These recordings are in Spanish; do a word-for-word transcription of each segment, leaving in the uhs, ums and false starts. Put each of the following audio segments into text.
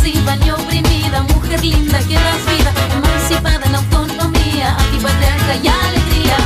pasiva ni oprimida, mujer linda que das vida, emancipada en autonomía, antipatriarca y alegría.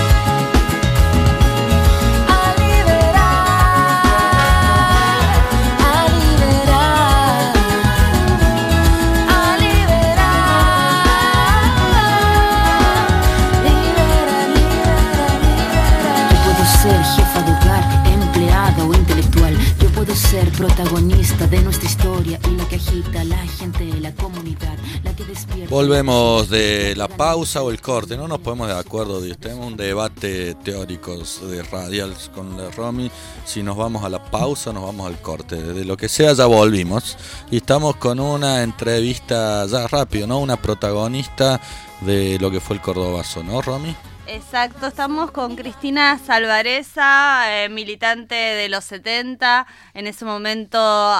Ser protagonista de nuestra historia y la que agita la gente, la comunidad, la que despierta. Volvemos de la pausa o el corte, no nos ponemos de acuerdo, tenemos un debate teórico de radials con la Romy, si nos vamos a la pausa o nos vamos al corte, de lo que sea ya volvimos y estamos con una entrevista ya rápido, ¿no? Una protagonista de lo que fue el Cordobazo, ¿no, Romy? Exacto, estamos con Cristina Salvarezza, eh, militante de los setenta, en ese momento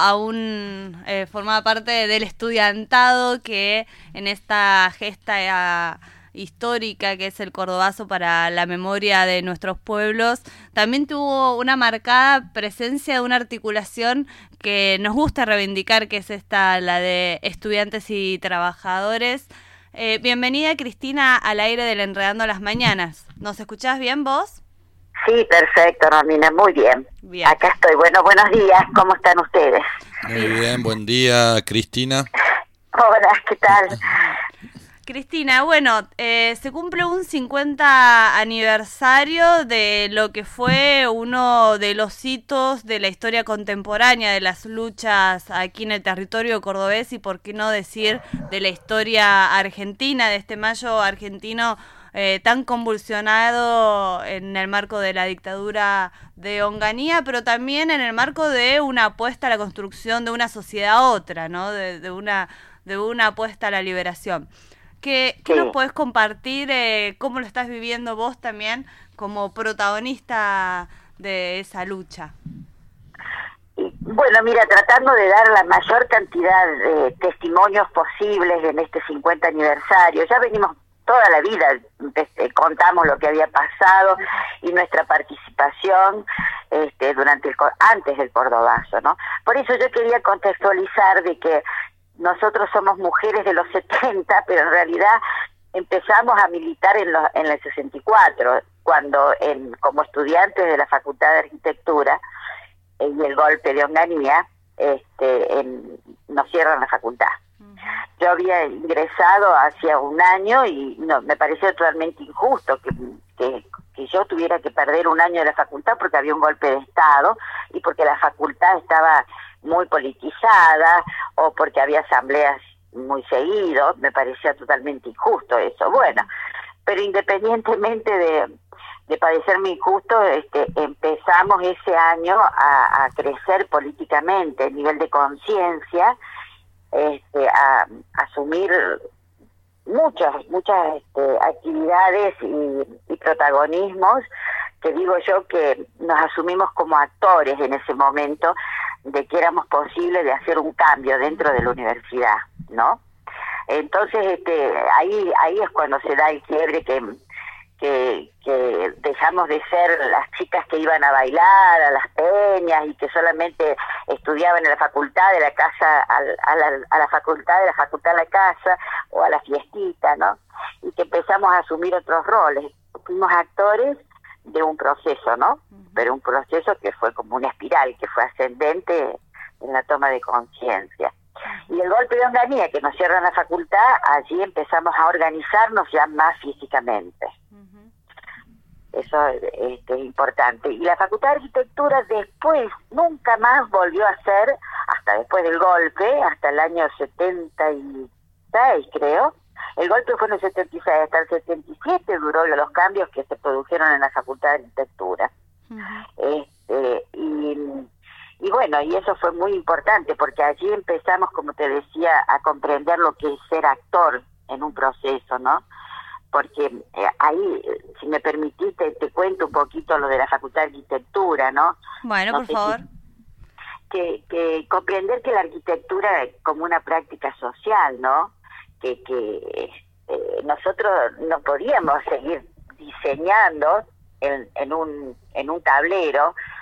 aún eh, formaba parte del estudiantado que en esta gesta eh, histórica que es el Cordobazo para la memoria de nuestros pueblos, también tuvo una marcada presencia de una articulación que nos gusta reivindicar, que es esta, la de estudiantes y trabajadores. Eh, bienvenida, Cristina, al aire del Enredando las Mañanas. ¿Nos escuchás bien vos? Sí, perfecto, Romina, muy bien. bien. Acá estoy. Bueno, buenos días, ¿cómo están ustedes? Muy bien, buen día, Cristina. Hola, ¿qué tal? Cristina, bueno, eh, se cumple un cincuenta aniversario de lo que fue uno de los hitos de la historia contemporánea de las luchas aquí en el territorio cordobés y por qué no decir de la historia argentina, de este mayo argentino eh, tan convulsionado en el marco de la dictadura de Onganía, pero también en el marco de una apuesta a la construcción de una sociedad otra, ¿no? De, de una, de una apuesta a la liberación. ¿Qué, qué sí. nos podés compartir? Eh, ¿Cómo lo estás viviendo vos también como protagonista de esa lucha? Bueno, mira, tratando de dar la mayor cantidad de testimonios posibles en este cincuenta aniversario. Ya venimos toda la vida, este, contamos lo que había pasado y nuestra participación este, durante el antes del Cordobazo, ¿no? Por eso yo quería contextualizar de que nosotros somos mujeres de los setenta, pero en realidad empezamos a militar en, los, en el sesenta y cuatro, cuando en, como estudiantes de la Facultad de Arquitectura eh, y el golpe de Onganía, este, en, nos cierran la facultad. Uh-huh. Yo había ingresado hacía un año y no, me pareció totalmente injusto que, que, que yo tuviera que perder un año de la facultad porque había un golpe de Estado y porque la facultad estaba muy politizada o porque había asambleas muy seguido. Me parecía totalmente injusto eso. Bueno, pero independientemente de, de parecerme injusto, este, empezamos ese año a, a crecer políticamente, a nivel de conciencia, este, a, a asumir muchas, muchas este, actividades y, y protagonismos que digo yo que nos asumimos como actores en ese momento de que éramos posibles de hacer un cambio dentro de la universidad, ¿no? Entonces, este, ahí ahí es cuando se da el quiebre que, que, que dejamos de ser las chicas que iban a bailar a las peñas y que solamente estudiaban en la facultad de la casa a, a, la, a la facultad de la facultad a la casa o a la fiestita, ¿no? Y que empezamos a asumir otros roles. Fuimos actores de un proceso, ¿no? Pero un proceso que fue como una espiral, que fue ascendente en la toma de conciencia. Y el golpe de Onganía, que nos cierran la facultad, allí empezamos a organizarnos ya más físicamente. Uh-huh. Eso este, es importante. Y la Facultad de Arquitectura después nunca más volvió a ser, hasta después del golpe, hasta el año setenta y seis, creo. El golpe fue en el setenta y seis, hasta el setenta y siete duró los cambios que se produjeron en la Facultad de Arquitectura. Uh-huh. Este, y, y bueno, y eso fue muy importante porque allí empezamos, como te decía, a comprender lo que es ser actor en un proceso, ¿no? Porque eh, ahí, si me permitiste, te cuento un poquito lo de la Facultad de Arquitectura, ¿no? Bueno, no por favor. Si, que, que comprender que la arquitectura es como una práctica social, ¿no? Que, que eh, nosotros no podíamos seguir diseñando en, en un en un tablero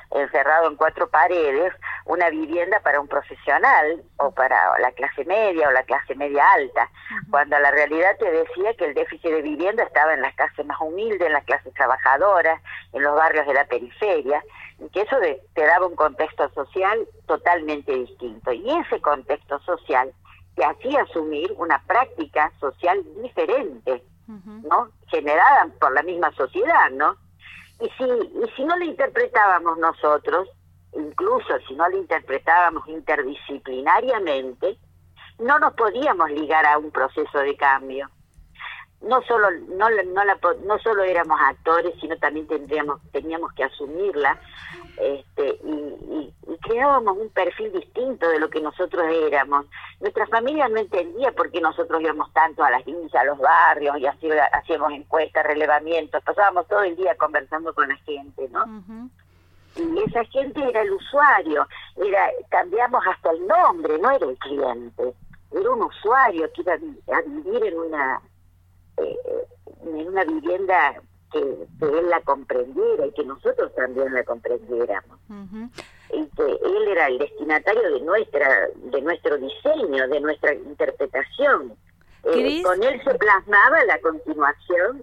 encerrado en cuatro paredes, una vivienda para un profesional o para la clase media o la clase media alta, uh-huh. cuando la realidad te decía que el déficit de vivienda estaba en las clases más humildes, en las clases trabajadoras, en los barrios de la periferia, y que eso de, te daba un contexto social totalmente distinto. Y ese contexto social te hacía asumir una práctica social diferente, uh-huh. ¿no? Generada por la misma sociedad, ¿no? Y si, y si no la interpretábamos nosotros, incluso si no la interpretábamos interdisciplinariamente, no nos podíamos ligar a un proceso de cambio. No solo no, no, la, no solo éramos actores, sino también tendríamos teníamos que asumirla, este, y, y, y creábamos un perfil distinto de lo que nosotros éramos. Nuestra familia no entendía por qué nosotros íbamos tanto a las villas, a los barrios, y así, hacíamos encuestas, relevamientos, pasábamos todo el día conversando con la gente, ¿no? Uh-huh. Y esa gente era el usuario, era cambiamos hasta el nombre, no era el cliente, era un usuario que iba a vivir en una eh, en una vivienda que, que él la comprendiera y que nosotros también la comprendiéramos. Uh-huh. Y que él era el destinatario de nuestra de nuestro diseño, de nuestra interpretación. Eh, con él se plasmaba la continuación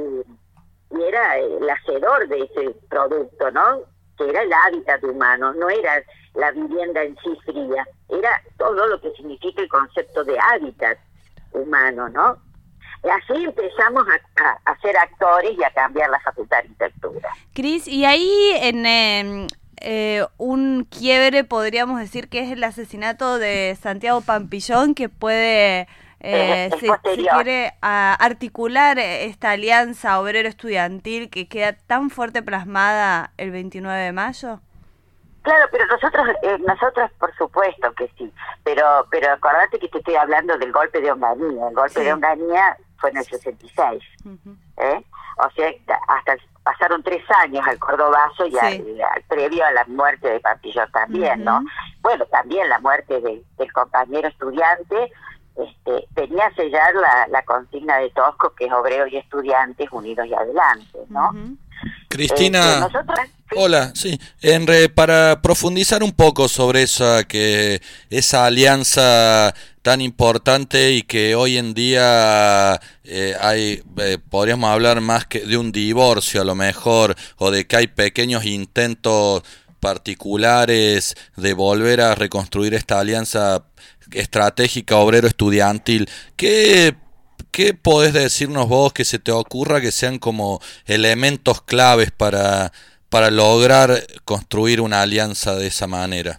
y, y era el hacedor de ese producto, ¿no? Que era el hábitat humano, no era la vivienda en sí fría, era todo lo que significa el concepto de hábitat humano, ¿no? Y así empezamos a, a, a ser actores y a cambiar la Facultad de Arquitectura. Cris, y ahí en eh, eh, un quiebre podríamos decir que es el asesinato de Santiago Pampillón, que puede, eh, es, es si, si quiere, a, articular esta alianza obrero-estudiantil que queda tan fuerte plasmada el veintinueve de mayo. Claro, pero nosotros, eh, nosotros por supuesto que sí, pero pero acordate que te estoy hablando del golpe de Onganía. El golpe sí. de Onganía fue en el sesenta y seis, uh-huh. ¿eh? O sea, hasta pasaron tres años al Cordobazo y sí. al, al, previo a la muerte de Pampillón también, uh-huh. ¿no? Bueno, también la muerte de, del compañero estudiante este, venía a sellar la, la consigna de Tosco, que es obreros y estudiantes unidos y adelante, ¿no? Uh-huh. Cristina, eh, nosotros, ¿sí? Hola, sí, en re, para profundizar un poco sobre esa que esa alianza tan importante y que hoy en día eh, hay eh, podríamos hablar más que de un divorcio a lo mejor, o de que hay pequeños intentos particulares de volver a reconstruir esta alianza estratégica obrero-estudiantil. ¿Qué ¿Qué podés decirnos vos que se te ocurra que sean como elementos claves para, para lograr construir una alianza de esa manera?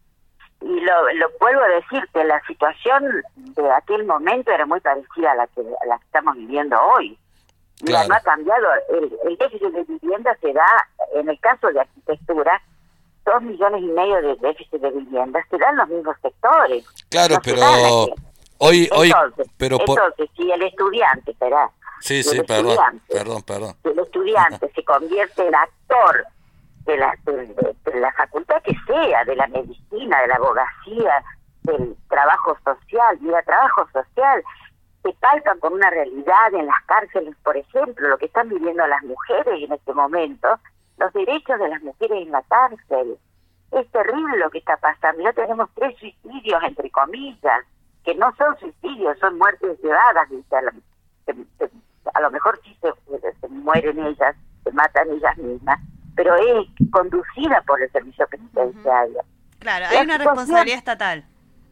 Y lo, lo vuelvo a decir, que la situación de aquel momento era muy parecida a la que, a la que estamos viviendo hoy. Claro. No ha cambiado. El, el déficit de vivienda se da, en el caso de arquitectura, dos millones y medio de déficit de vivienda, se dan los mismos sectores. Claro, no pero... Hoy, hoy, entonces, pero por... entonces, si el estudiante, espera, sí, si sí, perdón, perdón, perdón. Si el estudiante se convierte en actor de la, de, de, de la facultad que sea, de la medicina, de la abogacía, del trabajo social, y el trabajo social, se palpan con una realidad en las cárceles, por ejemplo, lo que están viviendo las mujeres en este momento, los derechos de las mujeres en la cárcel. Es terrible lo que está pasando. Ya tenemos tres suicidios, entre comillas, que no son suicidios, son muertes llevadas, ¿viste? A, lo, se, se, a lo mejor sí se, se mueren ellas, se matan ellas mismas, pero es conducida por el servicio penitenciario. Uh-huh. Claro, hay la una responsabilidad estatal.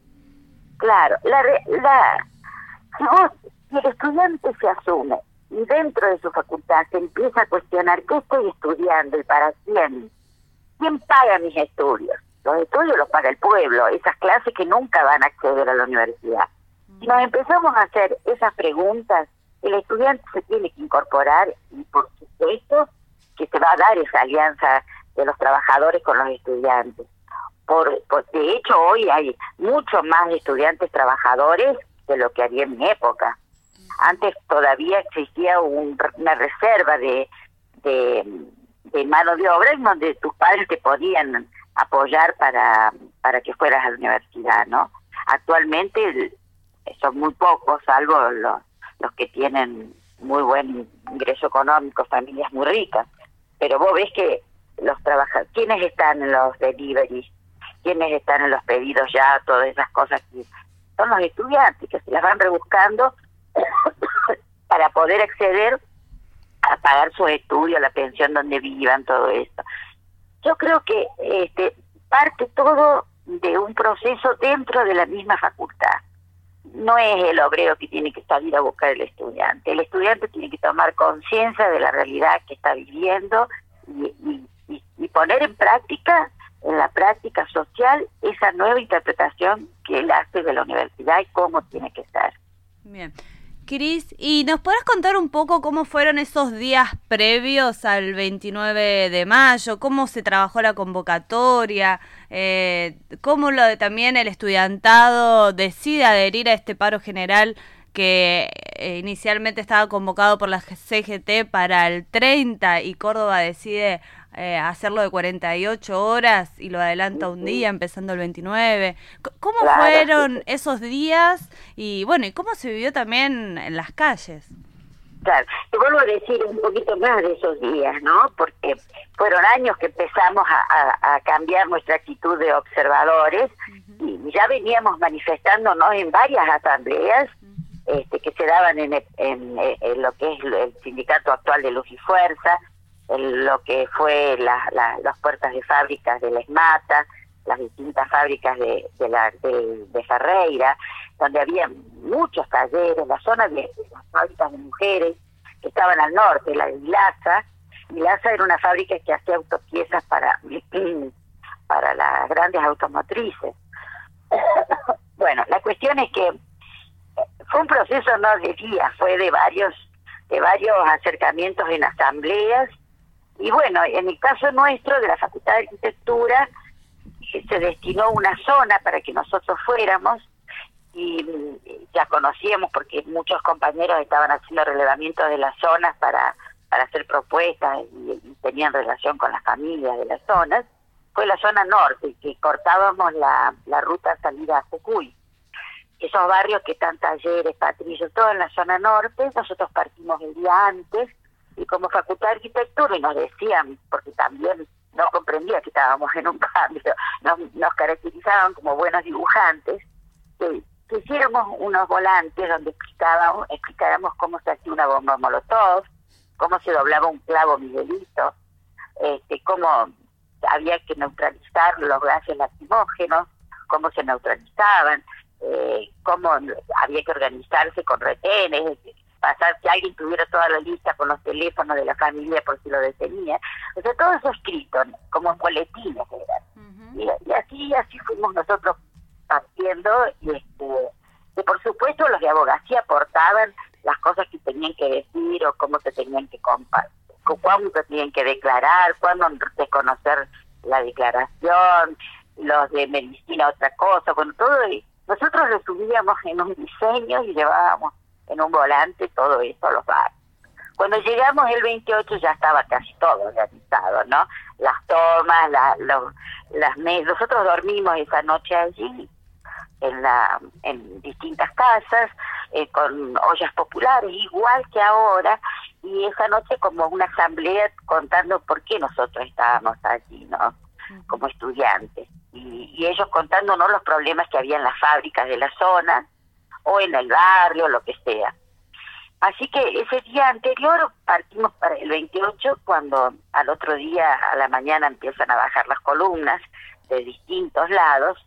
Claro, la, la si vos, si el estudiante se asume y dentro de su facultad se empieza a cuestionar qué estoy estudiando y para quién, quién paga mis estudios. Los estudios los paga el pueblo, esas clases que nunca van a acceder a la universidad. Si nos empezamos a hacer esas preguntas, el estudiante se tiene que incorporar y por supuesto que se va a dar esa alianza de los trabajadores con los estudiantes. Por, por de hecho, hoy hay mucho más estudiantes trabajadores de lo que había en mi época. Antes todavía existía un, una reserva de, de, de mano de obra en donde tus padres te podían apoyar para para que fueras a la universidad, ¿no? Actualmente son muy pocos, salvo los, los que tienen muy buen ingreso económico, familias muy ricas. Pero vos ves que los trabajadores, quiénes están en los deliveries, quiénes están en los pedidos ya, todas esas cosas que son los estudiantes que se las van rebuscando para poder acceder a pagar sus estudios, la pensión donde vivan, todo esto. Yo creo que este parte todo de un proceso dentro de la misma facultad. No es el obrero que tiene que salir a buscar el estudiante. El estudiante tiene que tomar conciencia de la realidad que está viviendo y, y, y, y poner en práctica, en la práctica social, esa nueva interpretación que él hace de la universidad y cómo tiene que ser. Bien. Cris, ¿y nos podrás contar un poco cómo fueron esos días previos al veintinueve de mayo? ¿Cómo se trabajó la convocatoria? Eh, ¿Cómo lo de, también el estudiantado decide adherir a este paro general que eh, inicialmente estaba convocado por la C G T para el treinta y Córdoba decide eh, hacerlo de cuarenta y ocho horas y lo adelanta un día empezando el veintinueve? ¿Cómo Claro. fueron esos días y bueno, y cómo se vivió también en las calles? Claro, te vuelvo a decir un poquito más de esos días, ¿no? Porque fueron años que empezamos a, a, a cambiar nuestra actitud de observadores uh-huh. y ya veníamos manifestándonos en varias asambleas uh-huh. este, que se daban en, en, en lo que es el sindicato actual de Luz y Fuerza, en lo que fue la, la, las puertas de fábricas de la ESMATA, las distintas fábricas de, de, la, de, de Ferreira, donde había muchos talleres, la zona de las fábricas de mujeres que estaban al norte, la de Vilaza. Vilaza era una fábrica que hacía autopiezas para, para las grandes automotrices. Bueno, la cuestión es que fue un proceso no de días, fue de varios, de varios acercamientos en asambleas. Y bueno, en el caso nuestro, de la Facultad de Arquitectura, se destinó una zona para que nosotros fuéramos, y ya conocíamos porque muchos compañeros estaban haciendo relevamientos de las zonas para, para hacer propuestas y, y tenían relación con las familias de las zonas. Fue la zona norte, que cortábamos la, la ruta salida a Jujuy. Esos barrios que están Talleres, Patricio, todo en la zona norte, nosotros partimos el día antes, y como Facultad de Arquitectura, y nos decían, porque también no comprendía que estábamos en un cambio, nos, nos caracterizaban como buenos dibujantes, que, que hiciéramos unos volantes donde explicábamos, explicáramos cómo se hacía una bomba molotov, cómo se doblaba un clavo Miguelito, este, cómo había que neutralizar los gases lacrimógenos, cómo se neutralizaban, eh, cómo había que organizarse con retenes, pasar que alguien tuviera toda la lista con los teléfonos de la familia por si lo detenía. O sea, todo eso escrito, como boletines eran. Uh-huh. Y, y así así fuimos nosotros partiendo, y este que por supuesto los de abogacía aportaban las cosas que tenían que decir o cómo se tenían que compartir, cuándo se tenían que declarar, cuándo desconocer la declaración, los de medicina otra cosa, bueno, todo. Nosotros lo subíamos en un diseño y llevábamos en un volante todo eso a los bares. Cuando llegamos el veintiocho ya estaba casi todo organizado, ¿no? Las tomas, la, los, las mesas. Nosotros dormimos esa noche allí, en la en distintas casas, eh, con ollas populares, igual que ahora, y esa noche como una asamblea contando por qué nosotros estábamos allí, ¿no? Como estudiantes. Y, y ellos contándonos los problemas que había en las fábricas de la zona, o en el barrio, lo que sea. Así que ese día anterior partimos para el veintiocho, cuando al otro día a la mañana empiezan a bajar las columnas de distintos lados,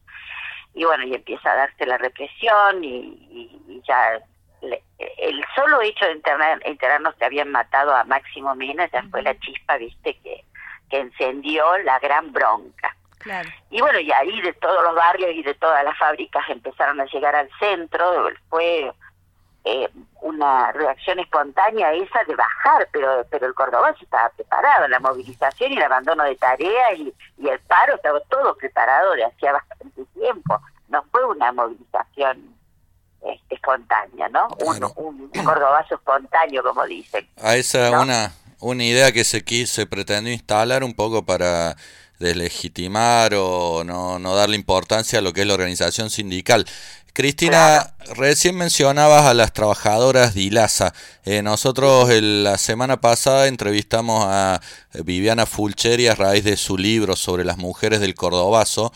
y bueno, y empieza a darse la represión, y, y, y ya le, el solo hecho de enterar, enterarnos que habían matado a Máximo Mena ya fue la chispa, viste, que, que encendió la gran bronca. Claro. Y bueno, y ahí de todos los barrios y de todas las fábricas empezaron a llegar al centro. Fue eh, una reacción espontánea esa de bajar, pero pero el Córdoba estaba preparado, la movilización y el abandono de tareas y, y el paro estaba todo preparado de hacía bastante tiempo. No fue una movilización este, espontánea, ¿no? Claro. Un, un cordobazo espontáneo, como dicen. A esa ¿no? una una idea que se quiso, se pretendió instalar un poco para deslegitimar o no, no darle importancia a lo que es la organización sindical. Cristina, claro. Recién mencionabas a las trabajadoras de ILASA. Eh, nosotros el, la semana pasada entrevistamos a Viviana Fulcheri a raíz de su libro sobre las mujeres del Cordobazo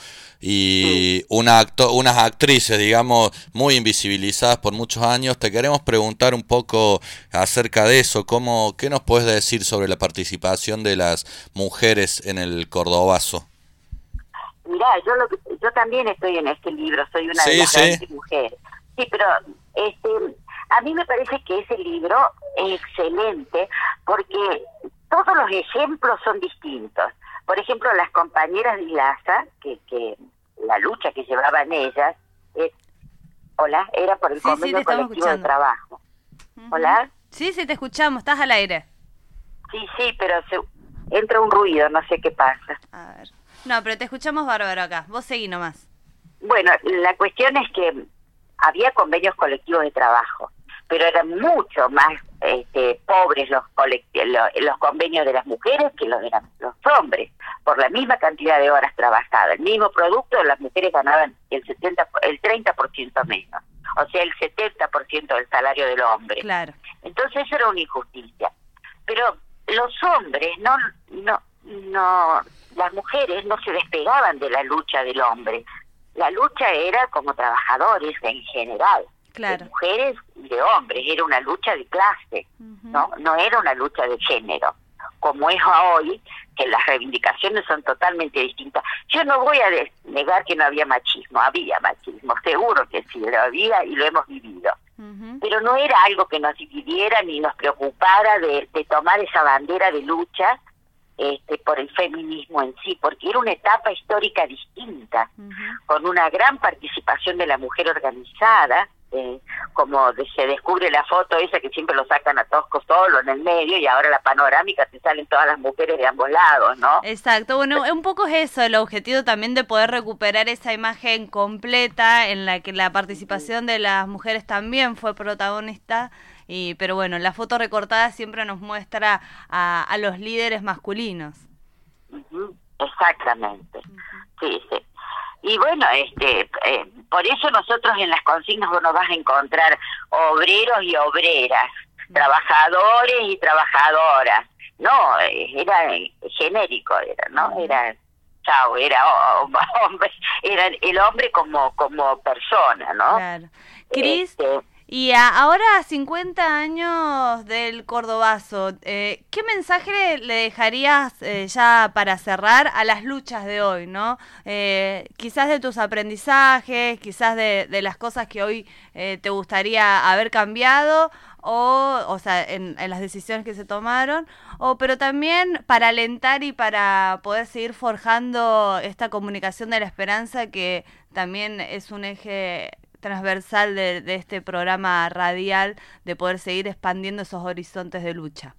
y sí. una acto, unas actrices, digamos, muy invisibilizadas por muchos años. Te queremos preguntar un poco acerca de eso. ¿Cómo, ¿Qué nos puedes decir sobre la participación de las mujeres en el Cordobazo? Mirá, yo lo que, yo también estoy en este libro, soy una sí, de las sí. grandes mujeres. Sí, pero este, a mí me parece que ese libro es excelente porque todos los ejemplos son distintos. Por ejemplo, las compañeras de ILASA, que, que la lucha que llevaban ellas, es, hola, era por el sí, convenio sí, colectivo escuchando. de trabajo. Uh-huh. Hola. Sí, sí, te escuchamos, estás al aire. Sí, sí, pero se, entra un ruido, no sé qué pasa. A ver. No, pero te escuchamos bárbaro acá. Vos seguí nomás. Bueno, la cuestión es que había convenios colectivos de trabajo, pero eran mucho más este, pobres los, los, los convenios de las mujeres que los de los hombres. Por la misma cantidad de horas trabajadas, el mismo producto, las mujeres ganaban el setenta, el treinta por ciento menos. O sea, el setenta por ciento del salario del hombre. Claro. Entonces eso era una injusticia. Pero los hombres no... no no las mujeres no se despegaban de la lucha del hombre. La lucha era como trabajadores en general, claro. de mujeres y de hombres, era una lucha de clase, uh-huh. no no era una lucha de género, como es hoy, que las reivindicaciones son totalmente distintas. Yo no voy a negar que no había machismo, había machismo, seguro que sí, lo había y lo hemos vivido. Uh-huh. Pero no era algo que nos dividiera ni nos preocupara de, de tomar esa bandera de lucha Este, por el feminismo en sí, porque era una etapa histórica distinta, uh-huh. con una gran participación de la mujer organizada, eh, como de, se descubre la foto esa que siempre lo sacan a Tosco solo en el medio, y ahora la panorámica te salen todas las mujeres de ambos lados, ¿no? Exacto, bueno, un poco es eso, el objetivo también de poder recuperar esa imagen completa en la que la participación de las mujeres también fue protagonista. Y, pero bueno, la foto recortada siempre nos muestra a, a los líderes masculinos. Uh-huh. Exactamente, uh-huh. sí, sí. Y bueno, este, eh, por eso nosotros en las consignas no vas a encontrar obreros y obreras, uh-huh. trabajadores y trabajadoras. No, era genérico, era, ¿no? Uh-huh. Era, chao, era hombre, era el hombre como, como persona, ¿no? Claro. Cris, este, y a, ahora a cincuenta años del Cordobazo, eh, ¿qué mensaje le dejarías eh, ya para cerrar a las luchas de hoy, ¿no? Eh, quizás de tus aprendizajes, quizás de, de las cosas que hoy eh, te gustaría haber cambiado, o, o sea, en, en las decisiones que se tomaron, o pero también para alentar y para poder seguir forjando esta comunicación de la esperanza que también es un eje transversal de, de este programa radial, de poder seguir expandiendo esos horizontes de lucha.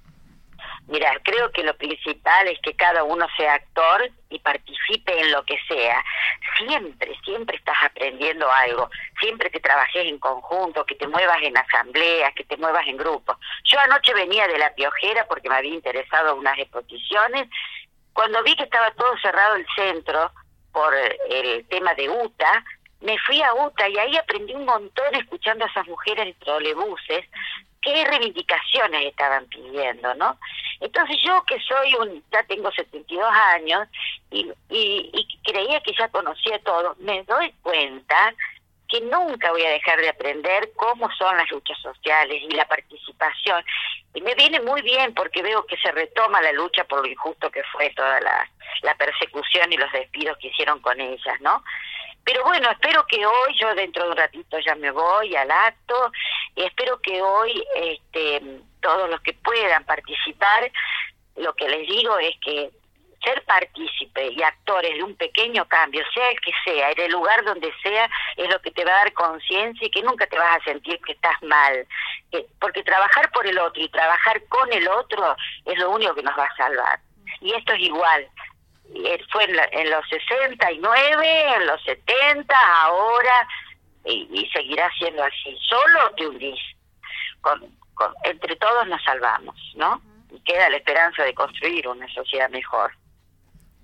Mira, creo que lo principal es que cada uno sea actor y participe en lo que sea. Siempre, siempre estás aprendiendo algo. Siempre que trabajes en conjunto, que te muevas en asambleas, que te muevas en grupos. Yo anoche venía de La Piojera porque me había interesado unas exposiciones. Cuando vi que estaba todo cerrado el centro por el tema de U T A, me fui a U T A y ahí aprendí un montón escuchando a esas mujeres de trolebuses qué reivindicaciones estaban pidiendo, ¿no? Entonces yo que soy un, ya tengo setenta y dos años y, y, y creía que ya conocía todo, me doy cuenta que nunca voy a dejar de aprender cómo son las luchas sociales y la participación. Y me viene muy bien porque veo que se retoma la lucha por lo injusto que fue toda la, la persecución y los despidos que hicieron con ellas, ¿no? Pero bueno, espero que hoy, yo dentro de un ratito ya me voy al acto, y espero que hoy este, todos los que puedan participar, lo que les digo es que ser partícipe y actores de un pequeño cambio, sea el que sea, en el lugar donde sea, es lo que te va a dar conciencia y que nunca te vas a sentir que estás mal. Que, porque trabajar por el otro y trabajar con el otro es lo único que nos va a salvar. Y esto es igual. Fue en, la, en los sesenta y nueve, en los setenta, ahora, y, y seguirá siendo así. Solo te unís. Con, con, entre todos nos salvamos, ¿no? Y queda la esperanza de construir una sociedad mejor.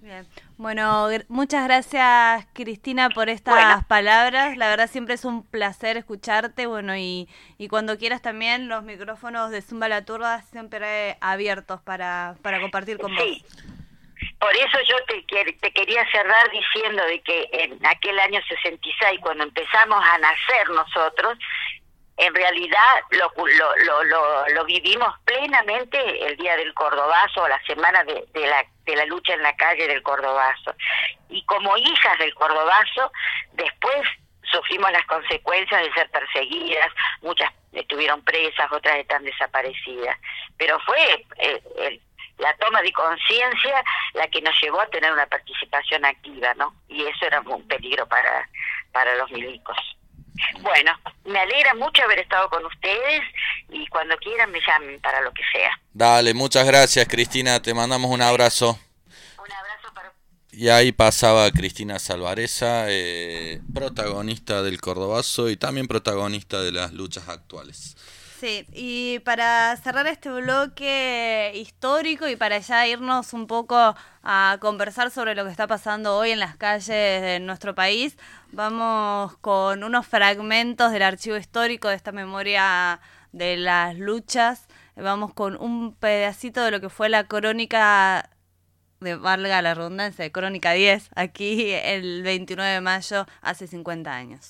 Bien. Bueno, gr- muchas gracias, Cristina, por estas Bueno. palabras. La verdad siempre es un placer escucharte. Bueno, y, y cuando quieras también los micrófonos de Zumba la Turba siempre abiertos para, para compartir con Sí. vos. Por eso yo te, quer- te quería cerrar diciendo de que en aquel año sesenta y seis, cuando empezamos a nacer nosotros, en realidad lo, lo, lo, lo, lo vivimos plenamente el día del Cordobazo, o la semana de, de, la, de la lucha en la calle del Cordobazo. Y como hijas del Cordobazo, después sufrimos las consecuencias de ser perseguidas, muchas estuvieron presas, otras están desaparecidas. Pero fue eh, el, la toma de conciencia la que nos llevó a tener una participación activa, ¿no? Y eso era un peligro para, para los milicos. Bueno, me alegra mucho haber estado con ustedes y cuando quieran me llamen para lo que sea. Dale, muchas gracias, Cristina, te mandamos un abrazo. Un abrazo para... Y ahí pasaba Cristina Salvareza, eh, protagonista del Cordobazo y también protagonista de las luchas actuales. Sí, y para cerrar este bloque histórico y para ya irnos un poco a conversar sobre lo que está pasando hoy en las calles de nuestro país, vamos con unos fragmentos del archivo histórico de esta memoria de las luchas. Vamos con un pedacito de lo que fue la crónica, de valga la redundancia, de Crónica diez, aquí el veintinueve de mayo, hace cincuenta años.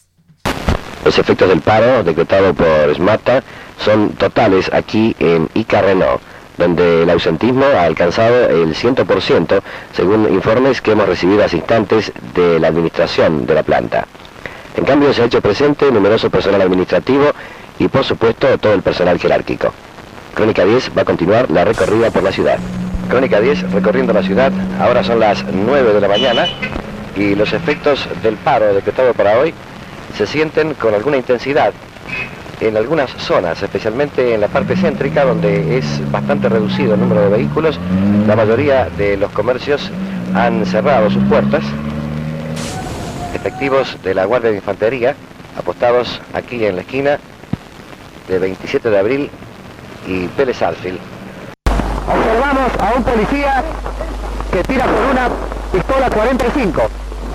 Los efectos del paro decretado por SMATA son totales aquí en Ica Renault, donde el ausentismo ha alcanzado el cien por ciento, según informes que hemos recibido hace instantes de la administración de la planta. En cambio, se ha hecho presente numeroso personal administrativo y, por supuesto, todo el personal jerárquico. Crónica diez va a continuar la recorrida por la ciudad. Crónica diez recorriendo la ciudad, ahora son las nueve de la mañana y los efectos del paro decretado para hoy se sienten con alguna intensidad en algunas zonas, especialmente en la parte céntrica, donde es bastante reducido el número de vehículos. La mayoría de los comercios han cerrado sus puertas. Efectivos de la Guardia de Infantería apostados aquí en la esquina de veintisiete de abril y Pérez Alfil. Observamos a un policía que tira por una pistola cuarenta y cinco.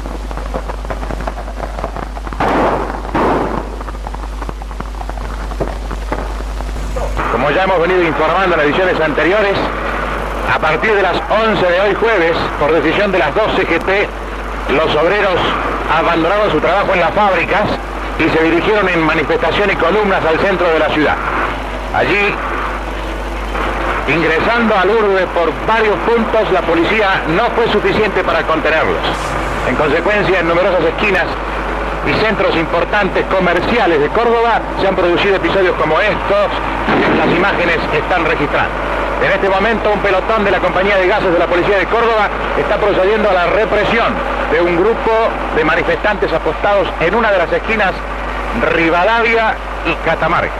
Como ya hemos venido informando en ediciones anteriores, a partir de las once de hoy jueves, por decisión de las dos C G T, los obreros abandonaron su trabajo en las fábricas y se dirigieron en manifestación y columnas al centro de la ciudad. Allí, ingresando al urbe por varios puntos, la policía no fue suficiente para contenerlos. En consecuencia, en numerosas esquinas y centros importantes comerciales de Córdoba se han producido episodios como estos que las imágenes están registrando. En este momento un pelotón de la compañía de gases de la policía de Córdoba está procediendo a la represión de un grupo de manifestantes apostados en una de las esquinas Rivadavia y Catamarca.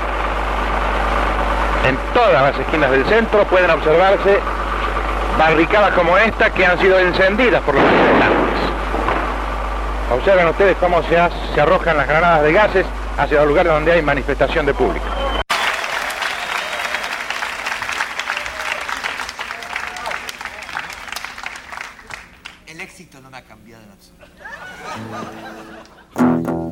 En todas las esquinas del centro pueden observarse barricadas como esta que han sido encendidas por los manifestantes. Observen ustedes cómo se, ha, se arrojan las granadas de gases hacia los lugares donde hay manifestación de público. El éxito no me ha cambiado en absoluto.